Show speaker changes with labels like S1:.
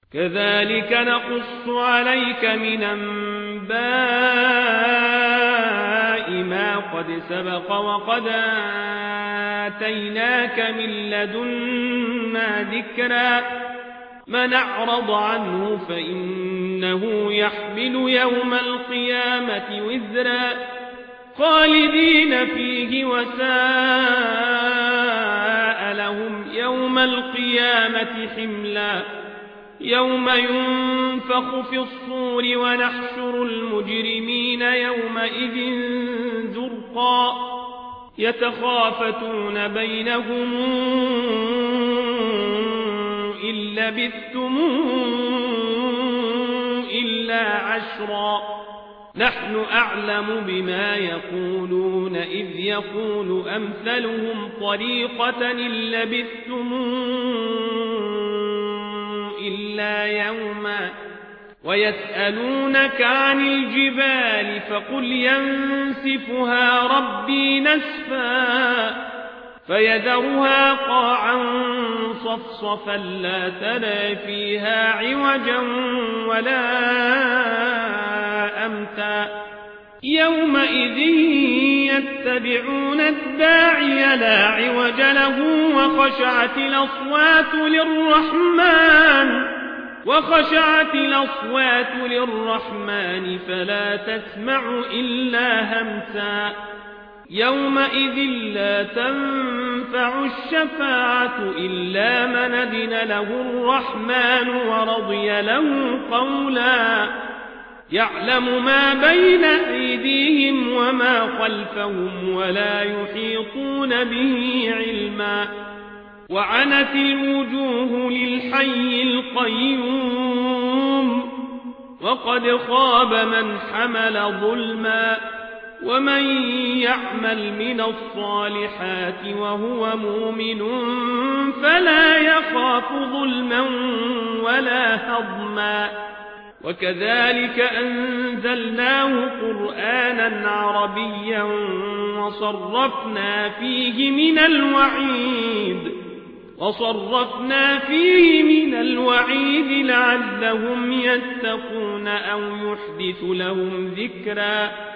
S1: كذلك نقص عليك من أنباء ما قد سبق وقد آتيناك من لدنا ذكرا من أعرض عنه فإنه يحمل يوم القيامة وزرا خالدين فيه وساء لهم يوم القيامة حملا يوم ينفخ في الصور ونحشر المجرمين يومئذ زرقا يتخافتون بينهم إن لبثتم إلا عشرا نحن أعلم بما يقولون إذ يقول أمثلهم طريقة إن لبثتم إلا يوما ويسألونك عن الجبال فقل ينسفها ربي نسفا فيذرها قاعا صفصفا لا ترى فيها عوجا ولا أمتا يومئذ يتبعون الداعي لا عوج له وخشعت الأصوات للرحمن فلا تسمع إلا همسا يومئذ لا تنفع الشفاعة إلا من أذن له الرحمن ورضي له قولا يعلم ما بين أيديهم وما خلفهم ولا يحيطون به علما وعنت الوجوه للحي القيوم وقد خاب من حمل ظلما ومن يعمل من الصالحات وهو مؤمن فلا يخاف ظلما ولا هضما وكذلك أنزلناه قرآنا عربيا وصرفنا فيه من الوعيد لعلهم يتقون أو يحدث لهم ذكرا